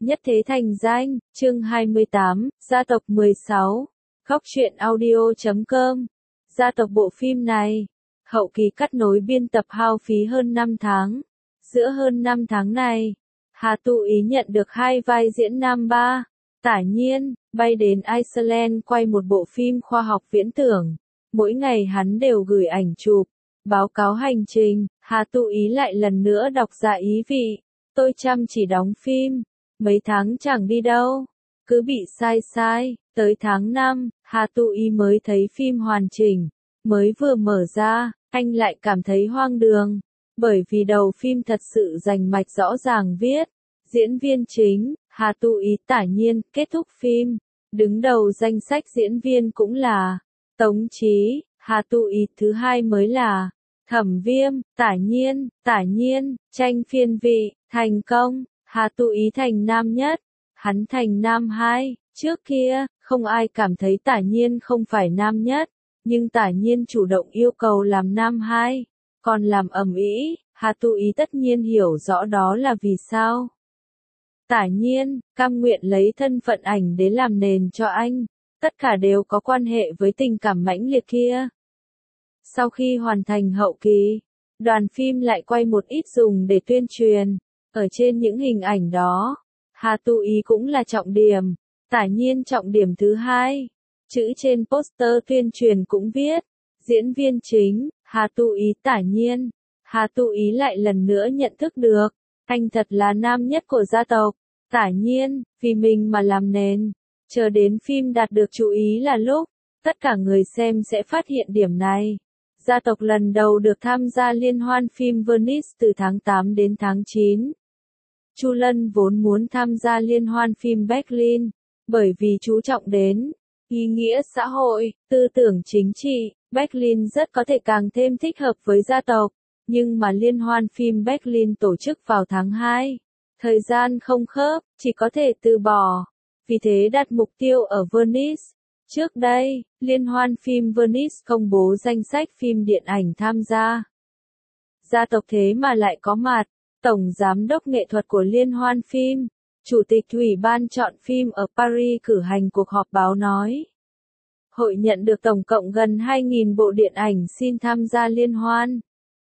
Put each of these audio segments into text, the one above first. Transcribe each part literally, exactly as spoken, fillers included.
Nhất thế thành danh, chương hai mươi tám, gia tộc mười sáu, góc truyện audio chấm com. Gia tộc bộ phim này, hậu kỳ cắt nối biên tập hao phí hơn năm tháng. Giữa hơn năm tháng này, Hà Tu Ý nhận được hai vai diễn nam ba. Tả Nhiên, bay đến Iceland quay một bộ phim khoa học viễn tưởng. Mỗi ngày hắn đều gửi ảnh chụp, báo cáo hành trình. Hà Tu Ý lại lần nữa đọc ra ý vị. Tôi chăm chỉ đóng phim, mấy tháng chẳng đi đâu, cứ bị sai sai. Tới tháng năm, Hà Tu Ý mới thấy phim hoàn chỉnh. Mới vừa mở ra, anh lại cảm thấy hoang đường. Bởi vì đầu phim thật sự rành mạch rõ ràng viết. Diễn viên chính, Hà Tu Ý, Tả Nhiên. Kết thúc phim, đứng đầu danh sách diễn viên cũng là Tống Chí. Hà Tu Ý thứ hai mới là Thẩm Viêm. Tả Nhiên, Tả Nhiên, tranh phiên vị, thành công. Hà Tu Ý thành nam nhất, hắn thành nam hai. Trước kia, không ai cảm thấy Tả Nhiên không phải nam nhất, nhưng Tả Nhiên chủ động yêu cầu làm nam hai, còn làm ầm ĩ. Hà Tu Ý tất nhiên hiểu rõ đó là vì sao. Tả Nhiên cam nguyện lấy thân phận ảnh đế làm nền cho anh, tất cả đều có quan hệ với tình cảm mãnh liệt kia. Sau khi hoàn thành hậu kỳ, đoàn phim lại quay một ít dùng để tuyên truyền. Ở trên những hình ảnh đó, Hà Tu Ý cũng là trọng điểm. Tả Nhiên trọng điểm thứ hai. Chữ trên poster tuyên truyền cũng viết, diễn viên chính, Hà Tu Ý, Tả Nhiên. Hà Tu Ý lại lần nữa nhận thức được, anh thật là nam nhất của gia tộc. Tả Nhiên, vì mình mà làm nền. Chờ đến phim đạt được chú ý là lúc, tất cả người xem sẽ phát hiện điểm này. Gia tộc lần đầu được tham gia liên hoan phim Venice từ tháng tám đến tháng chín. Chu Lân vốn muốn tham gia liên hoan phim Berlin, bởi vì chú trọng đến ý nghĩa xã hội, tư tưởng chính trị. Berlin rất có thể càng thêm thích hợp với gia tộc, nhưng mà liên hoan phim Berlin tổ chức vào tháng hai. Thời gian không khớp, chỉ có thể từ bỏ. Vì thế đặt mục tiêu ở Venice. Trước đây, liên hoan phim Venice công bố danh sách phim điện ảnh tham gia. Gia tộc thế mà lại có mặt. Tổng giám đốc nghệ thuật của liên hoan phim, chủ tịch ủy ban chọn phim ở Paris cử hành cuộc họp báo nói. Hội nhận được tổng cộng gần hai nghìn bộ điện ảnh xin tham gia liên hoan.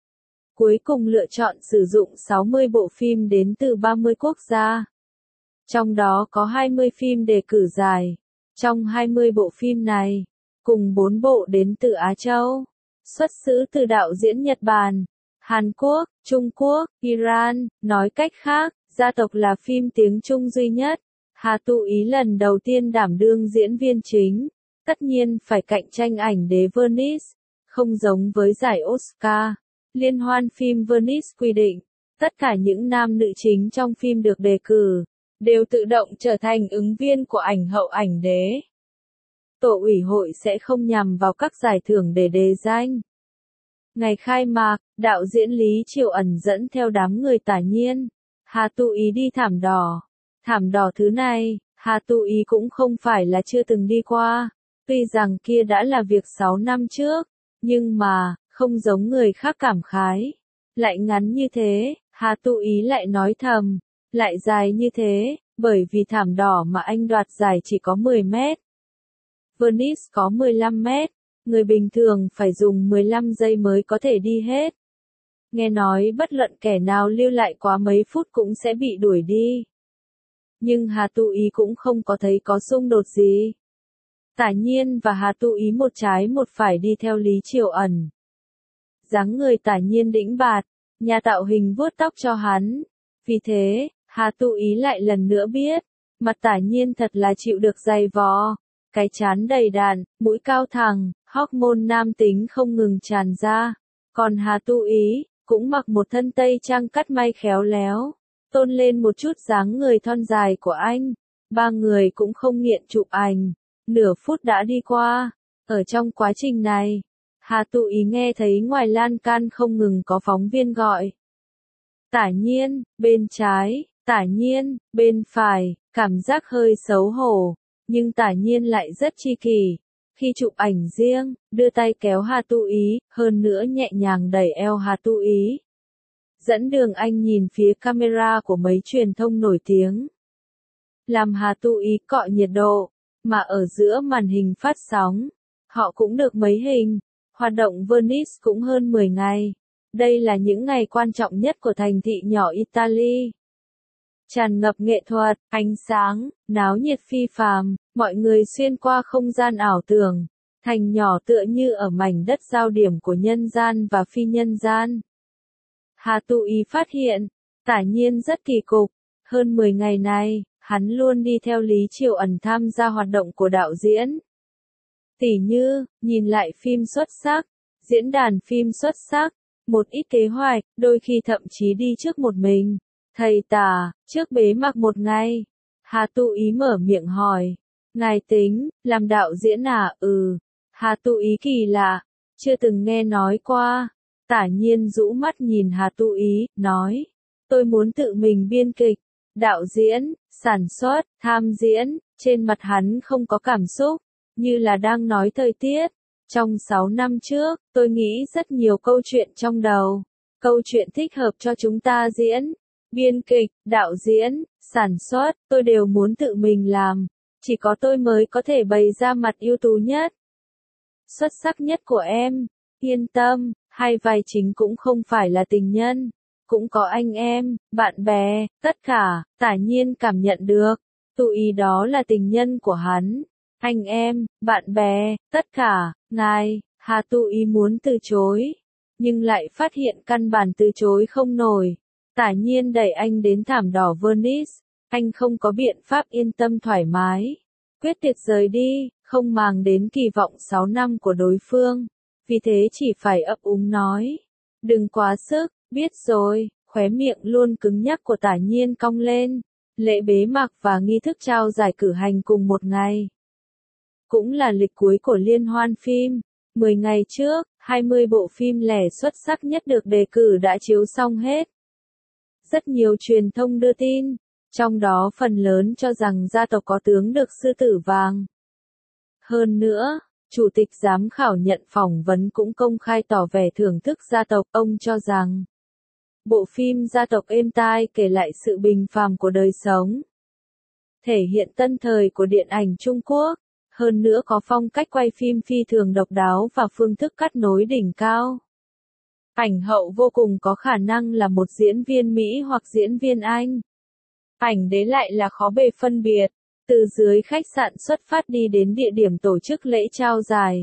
Cuối cùng lựa chọn sử dụng sáu mươi bộ phim đến từ ba mươi quốc gia. Trong đó có hai mươi phim đề cử giải. Trong hai mươi bộ phim này, cùng bốn bộ đến từ Á Châu, xuất xứ từ đạo diễn Nhật Bản, Hàn Quốc, Trung Quốc, Iran. Nói cách khác, gia tộc là phim tiếng Trung duy nhất. Hà Tu Ý lần đầu tiên đảm đương diễn viên chính, tất nhiên phải cạnh tranh ảnh đế Venice. Không giống với giải Oscar, liên hoan phim Venice quy định, tất cả những nam nữ chính trong phim được đề cử, đều tự động trở thành ứng viên của ảnh hậu ảnh đế. Tổ ủy hội sẽ không nhằm vào các giải thưởng để đề danh. Ngày khai mạc, đạo diễn Lý Triều Ẩn dẫn theo đám người Tả Nhiên, Hà Tu Ý đi thảm đỏ. Thảm đỏ thứ này, Hà Tu Ý cũng không phải là chưa từng đi qua. Tuy rằng kia đã là việc sáu năm trước, nhưng mà, không giống người khác cảm khái. Lại ngắn như thế, Hà Tu Ý lại nói thầm, lại dài như thế, bởi vì thảm đỏ mà anh đoạt giải chỉ có mười mét. Venice có mười lăm mét. Người bình thường phải dùng mười lăm giây mới có thể đi hết. Nghe nói bất luận kẻ nào lưu lại quá mấy phút cũng sẽ bị đuổi đi. Nhưng Hà Tu Ý cũng không có thấy có xung đột gì. Tả Nhiên và Hà Tu Ý một trái một phải đi theo Lý Triều Ẩn. Dáng người Tả Nhiên đĩnh bạt, nhà tạo hình vuốt tóc cho hắn. Vì thế, Hà Tu Ý lại lần nữa biết, mặt Tả Nhiên thật là chịu được dày vò. Cái trán đầy đặn, mũi cao thẳng, hormone nam tính không ngừng tràn ra. Còn Hà Tu Ý, cũng mặc một thân tây trang cắt may khéo léo, tôn lên một chút dáng người thon dài của anh. Ba người cũng không nghiện chụp ảnh. Nửa phút đã đi qua. Ở trong quá trình này, Hà Tu Ý nghe thấy ngoài lan can không ngừng có phóng viên gọi. Tả Nhiên, bên trái, Tả Nhiên, bên phải, cảm giác hơi xấu hổ. Nhưng Tả Nhiên lại rất chi kỷ. Khi chụp ảnh riêng, đưa tay kéo Hà Tu Ý, hơn nữa nhẹ nhàng đẩy eo Hà Tu Ý. Dẫn đường anh nhìn phía camera của mấy truyền thông nổi tiếng. làm Hà Tu Ý cọ nhiệt độ, mà ở giữa màn hình phát sóng, họ cũng được mấy hình. Hoạt động Venice cũng hơn mười ngày. Đây là những ngày quan trọng nhất của thành thị nhỏ Italy. Tràn ngập nghệ thuật, ánh sáng, náo nhiệt phi phàm, mọi người xuyên qua không gian ảo tưởng, thành nhỏ tựa như ở mảnh đất giao điểm của nhân gian và phi nhân gian. Hà Tu Ý phát hiện, Tả Nhiên rất kỳ cục, hơn mười ngày này, hắn luôn đi theo Lý Triều Ẩn tham gia hoạt động của đạo diễn. Tỉ như, nhìn lại phim xuất sắc, diễn đàn phim xuất sắc, một ít kế hoạch, đôi khi thậm chí đi trước một mình. Thầy Tả, trước bế mạc một ngày, Hà Tu Ý mở miệng hỏi, ngài tính, làm đạo diễn à? Ừ. Hà Tu Ý kỳ lạ, chưa từng nghe nói qua. Tả Nhiên rũ mắt nhìn Hà Tu Ý, nói, tôi muốn tự mình biên kịch, đạo diễn, sản xuất, tham diễn. Trên mặt hắn không có cảm xúc, như là đang nói thời tiết. Trong sáu năm trước, tôi nghĩ rất nhiều câu chuyện trong đầu. Câu chuyện thích hợp cho chúng ta diễn, biên kịch, đạo diễn, sản xuất, tôi đều muốn tự mình làm. Chỉ có tôi mới có thể bày ra mặt ưu tú nhất, xuất sắc nhất của em. Yên tâm, hai vai chính cũng không phải là tình nhân. Cũng có anh em, bạn bè, tất cả. Tả Nhiên cảm nhận được. Tu Ý đó là tình nhân của hắn. Anh em, bạn bè, tất cả. Ngài, Hà Tu Ý muốn từ chối, nhưng lại phát hiện căn bản từ chối không nổi. Tả Nhiên đẩy anh đến thảm đỏ Venice. Anh không có biện pháp yên tâm thoải mái, quyết tuyệt rời đi, không màng đến kỳ vọng sáu năm của đối phương. Vì thế chỉ phải ấp úng nói, đừng quá sức. Biết rồi. Khóe miệng luôn cứng nhắc của Tả Nhiên cong lên. Lễ bế mạc và nghi thức trao giải cử hành cùng một ngày. Cũng là lịch cuối của liên hoan phim. mười ngày trước, hai mươi bộ phim lẻ xuất sắc nhất được đề cử đã chiếu xong hết. Rất nhiều truyền thông đưa tin, trong đó phần lớn cho rằng gia tộc có tướng được sư tử vàng. Hơn nữa, Chủ tịch giám khảo nhận phỏng vấn cũng công khai tỏ vẻ thưởng thức gia tộc. Ông cho rằng, bộ phim gia tộc êm tai kể lại sự bình phàm của đời sống, thể hiện tân thời của điện ảnh Trung Quốc, hơn nữa có phong cách quay phim phi thường độc đáo và phương thức cắt nối đỉnh cao. Ảnh hậu vô cùng có khả năng là một diễn viên Mỹ hoặc diễn viên Anh. Ảnh đế lại là khó bề phân biệt, từ dưới khách sạn xuất phát đi đến địa điểm tổ chức lễ trao giải.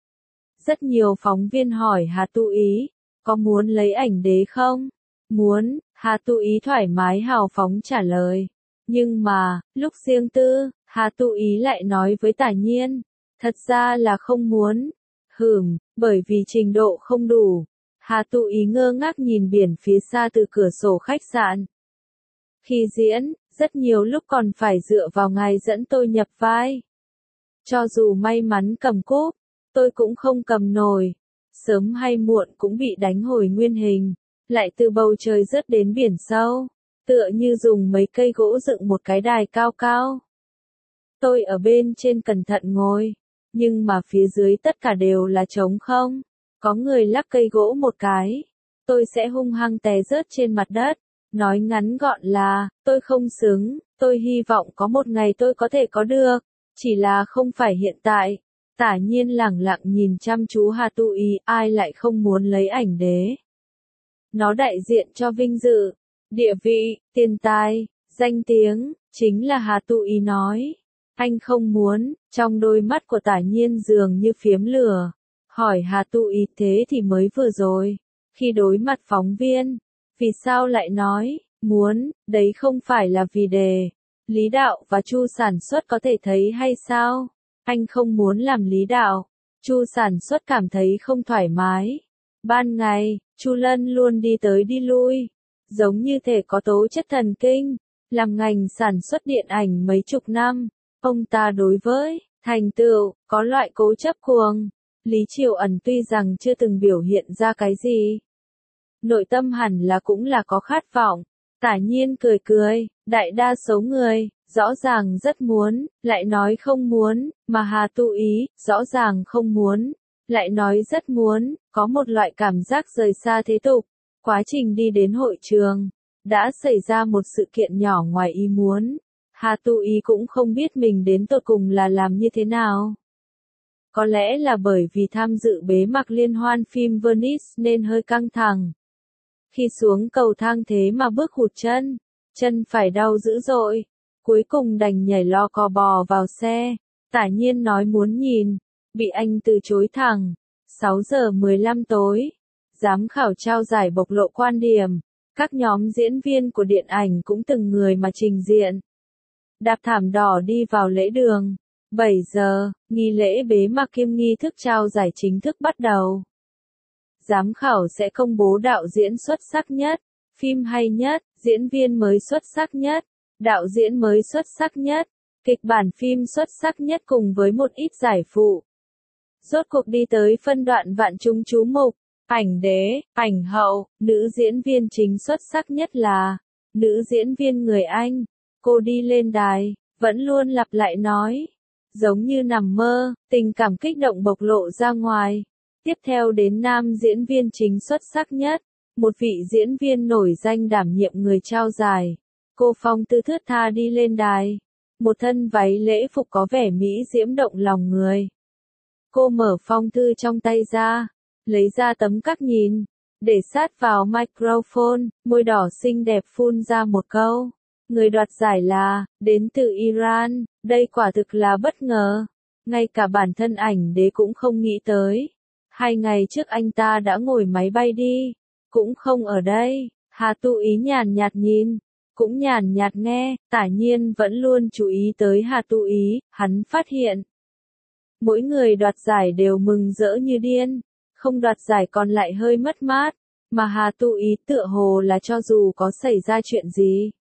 Rất nhiều phóng viên hỏi Hà Tu Ý, có muốn lấy ảnh đế không? Muốn, Hà Tu Ý thoải mái hào phóng trả lời. Nhưng mà, lúc riêng tư, Hà Tu Ý lại nói với Tả Nhiên, thật ra là không muốn. Hừm, bởi vì trình độ không đủ. Hà Tu Ý ngơ ngác nhìn biển phía xa từ cửa sổ khách sạn. Khi diễn, rất nhiều lúc còn phải dựa vào ngài dẫn tôi nhập vai. Cho dù may mắn cầm cúp, tôi cũng không cầm nổi. Sớm hay muộn cũng bị đánh hồi nguyên hình, lại từ bầu trời rớt đến biển sâu, tựa như dùng mấy cây gỗ dựng một cái đài cao cao. Tôi ở bên trên cẩn thận ngồi, nhưng mà phía dưới tất cả đều là trống không. Có người lắc cây gỗ một cái, tôi sẽ hung hăng té rớt trên mặt đất. Nói ngắn gọn là, tôi không xứng, tôi hy vọng có một ngày tôi có thể có được, chỉ là không phải hiện tại. Tả Nhiên lẳng lặng nhìn chăm chú Hà Tu Ý, ai lại không muốn lấy ảnh đế. Nó đại diện cho vinh dự, địa vị, tiền tài, danh tiếng, chính là Hà Tu Ý nói. Anh không muốn, trong đôi mắt của Tả Nhiên dường như phiếm lửa. Hỏi Hà Tu Ý thế thì mới vừa rồi, khi đối mặt phóng viên, vì sao lại nói, muốn, đấy không phải là vì đề. Lý đạo và Chu sản xuất có thể thấy hay sao? Anh không muốn làm lý đạo. Chu sản xuất cảm thấy không thoải mái. Ban ngày, Chu Lân luôn đi tới đi lui, giống như thể có tố chất thần kinh. Làm ngành sản xuất điện ảnh mấy chục năm, ông ta đối với thành tựu có loại cố chấp cuồng. Lý Triều Ẩn tuy rằng chưa từng biểu hiện ra cái gì, nội tâm hẳn là cũng là có khát vọng. Tả Nhiên cười cười, đại đa số người, rõ ràng rất muốn, lại nói không muốn, mà Hà Tu Ý, rõ ràng không muốn, lại nói rất muốn, có một loại cảm giác rời xa thế tục. Quá trình đi đến hội trường, đã xảy ra một sự kiện nhỏ ngoài ý muốn. Hà Tu Ý cũng không biết mình đến tột cùng là làm như thế nào. Có lẽ là bởi vì tham dự bế mạc liên hoan phim Venice nên hơi căng thẳng. Khi xuống cầu thang thế mà bước hụt chân, chân phải đau dữ dội, cuối cùng đành nhảy lo cò bò vào xe. Tả Nhiên nói muốn nhìn, bị anh từ chối thẳng. sáu giờ mười lăm tối, giám khảo trao giải bộc lộ quan điểm, các nhóm diễn viên của điện ảnh cũng từng người mà trình diện. Đạp thảm đỏ đi vào lễ đường. bảy giờ, nghi lễ bế mạc kiêm nghi thức trao giải chính thức bắt đầu. Giám khảo sẽ công bố đạo diễn xuất sắc nhất, phim hay nhất, diễn viên mới xuất sắc nhất, đạo diễn mới xuất sắc nhất, kịch bản phim xuất sắc nhất cùng với một ít giải phụ. Rốt cuộc đi tới phân đoạn vạn chúng chú mục, ảnh đế, ảnh hậu, nữ diễn viên chính xuất sắc nhất là nữ diễn viên người Anh. Cô đi lên đài, vẫn luôn lặp lại nói, giống như nằm mơ, tình cảm kích động bộc lộ ra ngoài. Tiếp theo đến nam diễn viên chính xuất sắc nhất, một vị diễn viên nổi danh đảm nhiệm người trao giải. Cô phong tư thướt tha đi lên đài, một thân váy lễ phục có vẻ mỹ diễm động lòng người. Cô mở phong thư trong tay ra, lấy ra tấm cắc nhìn, để sát vào microphone, môi đỏ xinh đẹp phun ra một câu. Người đoạt giải là, đến từ Iran, đây quả thực là bất ngờ. Ngay cả bản thân ảnh đế cũng không nghĩ tới. Hai ngày trước anh ta đã ngồi máy bay đi, cũng không ở đây. Hà Tu Ý nhàn nhạt nhìn, cũng nhàn nhạt nghe, Tả Nhiên vẫn luôn chú ý tới Hà Tu Ý, hắn phát hiện. Mỗi người đoạt giải đều mừng rỡ như điên, không đoạt giải còn lại hơi mất mát, mà Hà Tu Ý tựa hồ là cho dù có xảy ra chuyện gì,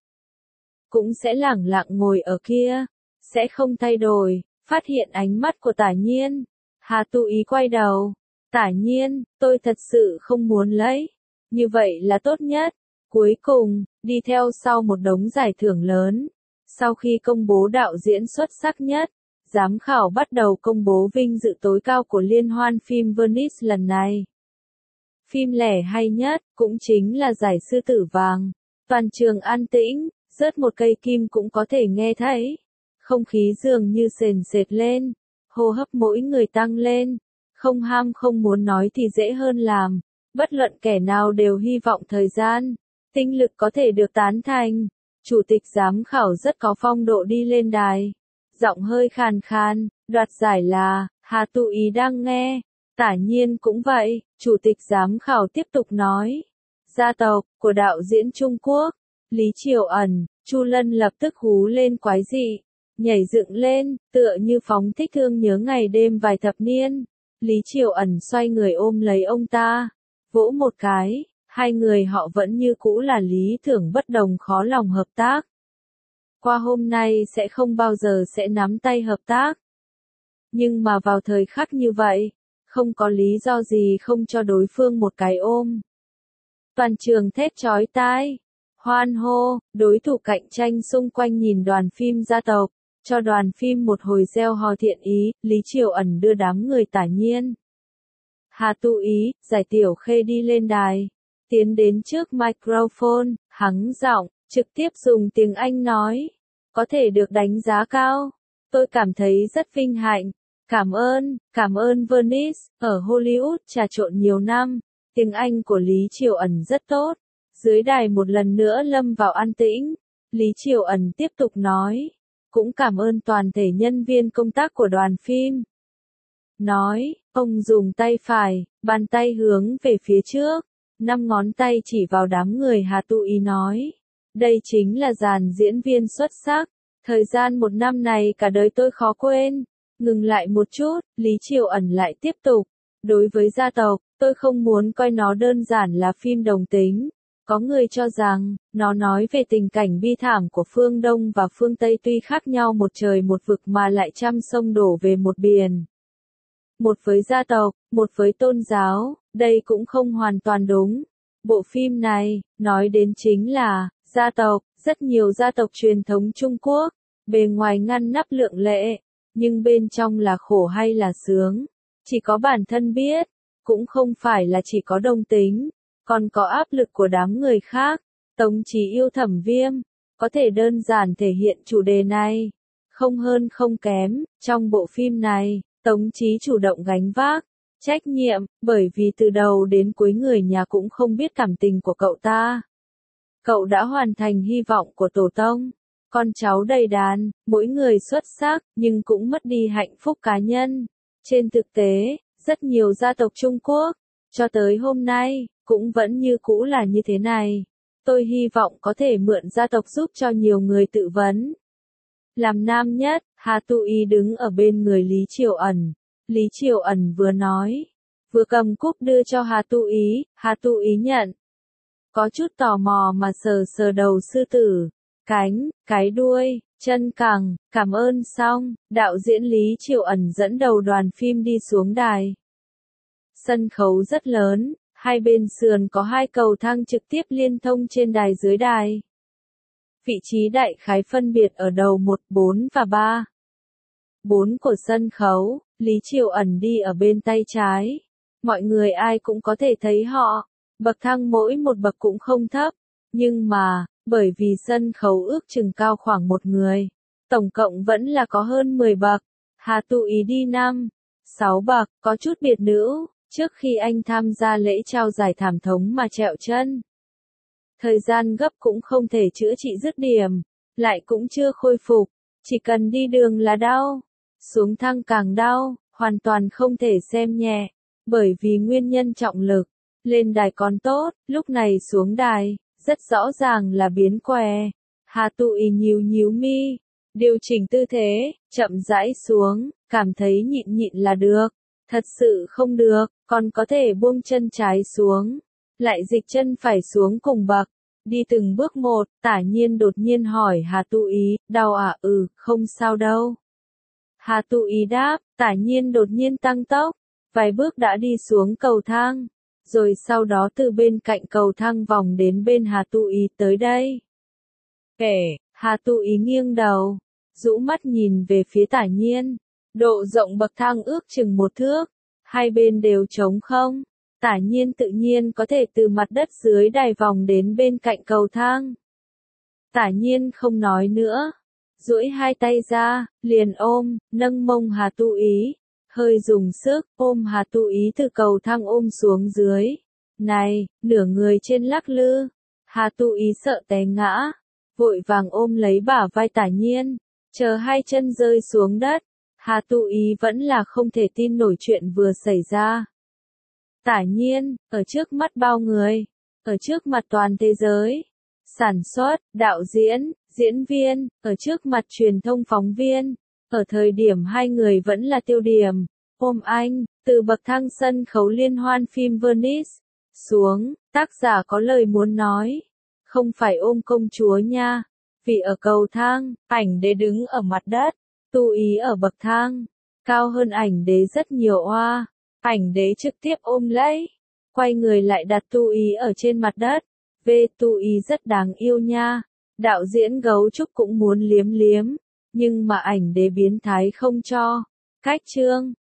cũng sẽ lẳng lặng ngồi ở kia, sẽ không thay đổi. Phát hiện ánh mắt của Tả Nhiên, Hà Tu Ý quay đầu. Tả Nhiên, tôi thật sự không muốn lấy. Như vậy là tốt nhất. Cuối cùng, đi theo sau một đống giải thưởng lớn. Sau khi công bố đạo diễn xuất sắc nhất, giám khảo bắt đầu công bố vinh dự tối cao của liên hoan phim Venice lần này. Phim lẻ hay nhất, cũng chính là giải Sư Tử Vàng. Toàn trường an tĩnh, rớt một cây kim cũng có thể nghe thấy. Không khí dường như sền sệt lên, hô hấp mỗi người tăng lên. Không ham không muốn nói thì dễ hơn làm. Bất luận kẻ nào đều hy vọng thời gian, tinh lực có thể được tán thành. Chủ tịch giám khảo rất có phong độ đi lên đài. Giọng hơi khàn khàn, đoạt giải là, Hà Tu Ý đang nghe. Tả Nhiên cũng vậy, chủ tịch giám khảo tiếp tục nói. Gia tộc, của đạo diễn Trung Quốc, Lý Triều Ẩn, Chu Lân lập tức hú lên quái dị. Nhảy dựng lên, tựa như phóng thích thương nhớ ngày đêm vài thập niên. Lý Triều Ẩn xoay người ôm lấy ông ta, vỗ một cái, hai người họ vẫn như cũ là lý tưởng bất đồng khó lòng hợp tác. Qua hôm nay sẽ không bao giờ sẽ nắm tay hợp tác. Nhưng mà vào thời khắc như vậy, không có lý do gì không cho đối phương một cái ôm. Toàn trường thét chói tai, hoan hô, đối thủ cạnh tranh xung quanh nhìn đoàn phim Gia tộc. Cho đoàn phim một hồi gieo hò thiện ý, Lý Triều Ẩn đưa đám người Tả Nhiên. Hà Tu Ý, giải Tiểu Khê đi lên đài, tiến đến trước microphone, hắng giọng, trực tiếp dùng tiếng Anh nói. Có thể được đánh giá cao. Tôi cảm thấy rất vinh hạnh. Cảm ơn, cảm ơn Venice, ở Hollywood trà trộn nhiều năm. Tiếng Anh của Lý Triều Ẩn rất tốt. Dưới đài một lần nữa lâm vào an tĩnh. Lý Triều Ẩn tiếp tục nói. Cũng cảm ơn toàn thể nhân viên công tác của đoàn phim. Nói, ông dùng tay phải, bàn tay hướng về phía trước, năm ngón tay chỉ vào đám người Hà Tu Ý nói. Đây chính là dàn diễn viên xuất sắc. Thời gian một năm này cả đời tôi khó quên. Ngừng lại một chút, Lý Triều Ẩn lại tiếp tục. Đối với Gia tộc, tôi không muốn coi nó đơn giản là phim đồng tính. Có người cho rằng, nó nói về tình cảnh bi thảm của phương Đông và phương Tây tuy khác nhau một trời một vực mà lại trăm sông đổ về một biển. Một với gia tộc, một với tôn giáo, đây cũng không hoàn toàn đúng. Bộ phim này, nói đến chính là, gia tộc, rất nhiều gia tộc truyền thống Trung Quốc, bề ngoài ngăn nắp lượng lệ, nhưng bên trong là khổ hay là sướng, chỉ có bản thân biết, cũng không phải là chỉ có đồng tính. Còn có áp lực của đám người khác. Tống Chí yêu Thẩm Viêm, có thể đơn giản thể hiện chủ đề này. Không hơn không kém, trong bộ phim này, Tống Chí chủ động gánh vác trách nhiệm, bởi vì từ đầu đến cuối người nhà cũng không biết cảm tình của cậu ta. Cậu đã hoàn thành hy vọng của tổ tông, con cháu đầy đàn, mỗi người xuất sắc, nhưng cũng mất đi hạnh phúc cá nhân. Trên thực tế, rất nhiều gia tộc Trung Quốc, cho tới hôm nay, cũng vẫn như cũ là như thế này. Tôi hy vọng có thể mượn gia tộc giúp cho nhiều người tự vấn. Làm nam nhất, Hà Tu Y đứng ở bên người Lý Triều Ẩn. Lý Triều Ẩn vừa nói, vừa cầm cúp đưa cho Hà Tu Y, Hà Tu Y nhận. Có chút tò mò mà sờ sờ đầu sư tử, cánh, cái đuôi, chân cẳng, cảm ơn xong, đạo diễn Lý Triều Ẩn dẫn đầu đoàn phim đi xuống đài. Sân khấu rất lớn, hai bên sườn có hai cầu thang trực tiếp liên thông trên đài dưới đài. Vị trí đại khái phân biệt ở đầu một, bốn và ba. bốn của sân khấu, Lý Triều Ẩn đi ở bên tay trái. Mọi người ai cũng có thể thấy họ, bậc thang mỗi một bậc cũng không thấp, nhưng mà, bởi vì sân khấu ước chừng cao khoảng một người, tổng cộng vẫn là có hơn mười bậc. Hà Tu Y đi năm, sáu bậc, có chút biệt nữ, trước khi anh tham gia lễ trao giải thảm thống mà trẹo chân. Thời gian gấp cũng không thể chữa trị dứt điểm, lại cũng chưa khôi phục, chỉ cần đi đường là đau, xuống thang càng đau, hoàn toàn không thể xem nhẹ, bởi vì nguyên nhân trọng lực. Lên đài còn tốt, lúc này xuống đài, rất rõ ràng là biến què. Hà Tu Y nhíu nhíu mi, điều chỉnh tư thế, chậm rãi xuống, cảm thấy nhịn nhịn là được. Thật sự không được, còn có thể buông chân trái xuống, lại dịch chân phải xuống cùng bậc. Đi từng bước một, Tả Nhiên đột nhiên hỏi Hà Tu Y, đau à? Ừ, không sao đâu. Hà Tu Y đáp, Tả Nhiên đột nhiên tăng tốc, vài bước đã đi xuống cầu thang, rồi sau đó từ bên cạnh cầu thang vòng đến bên Hà Tu Y tới đây. Kể, Hà Tu Y nghiêng đầu, rũ mắt nhìn về phía Tả Nhiên, độ rộng bậc thang ước chừng một thước, hai bên đều trống không. Tả Nhiên tự nhiên có thể từ mặt đất dưới đài vòng đến bên cạnh cầu thang. Tả Nhiên không nói nữa, duỗi hai tay ra, liền ôm, nâng mông Hà Tu Y, hơi dùng sức, ôm Hà Tu Y từ cầu thang ôm xuống dưới. Này, nửa người trên lắc lư, Hà Tu Y sợ té ngã, vội vàng ôm lấy bả vai Tả Nhiên, chờ hai chân rơi xuống đất. Hà Tu Y vẫn là không thể tin nổi chuyện vừa xảy ra. Tả Nhiên, ở trước mắt bao người, ở trước mặt toàn thế giới, sản xuất, đạo diễn, diễn viên, ở trước mặt truyền thông phóng viên, ở thời điểm hai người vẫn là tiêu điểm, ôm anh, từ bậc thang sân khấu liên hoan phim Venice, xuống, tác giả có lời muốn nói, không phải ôm công chúa nha, vì ở cầu thang, ảnh đế đứng ở mặt đất, Tu Y ở bậc thang, cao hơn ảnh đế rất nhiều oa. Ảnh đế trực tiếp ôm lấy, quay người lại đặt Tu Y ở trên mặt đất. Về Tu Y rất đáng yêu nha. Đạo diễn Gấu Trúc cũng muốn liếm liếm, nhưng mà ảnh đế biến thái không cho. Cách chương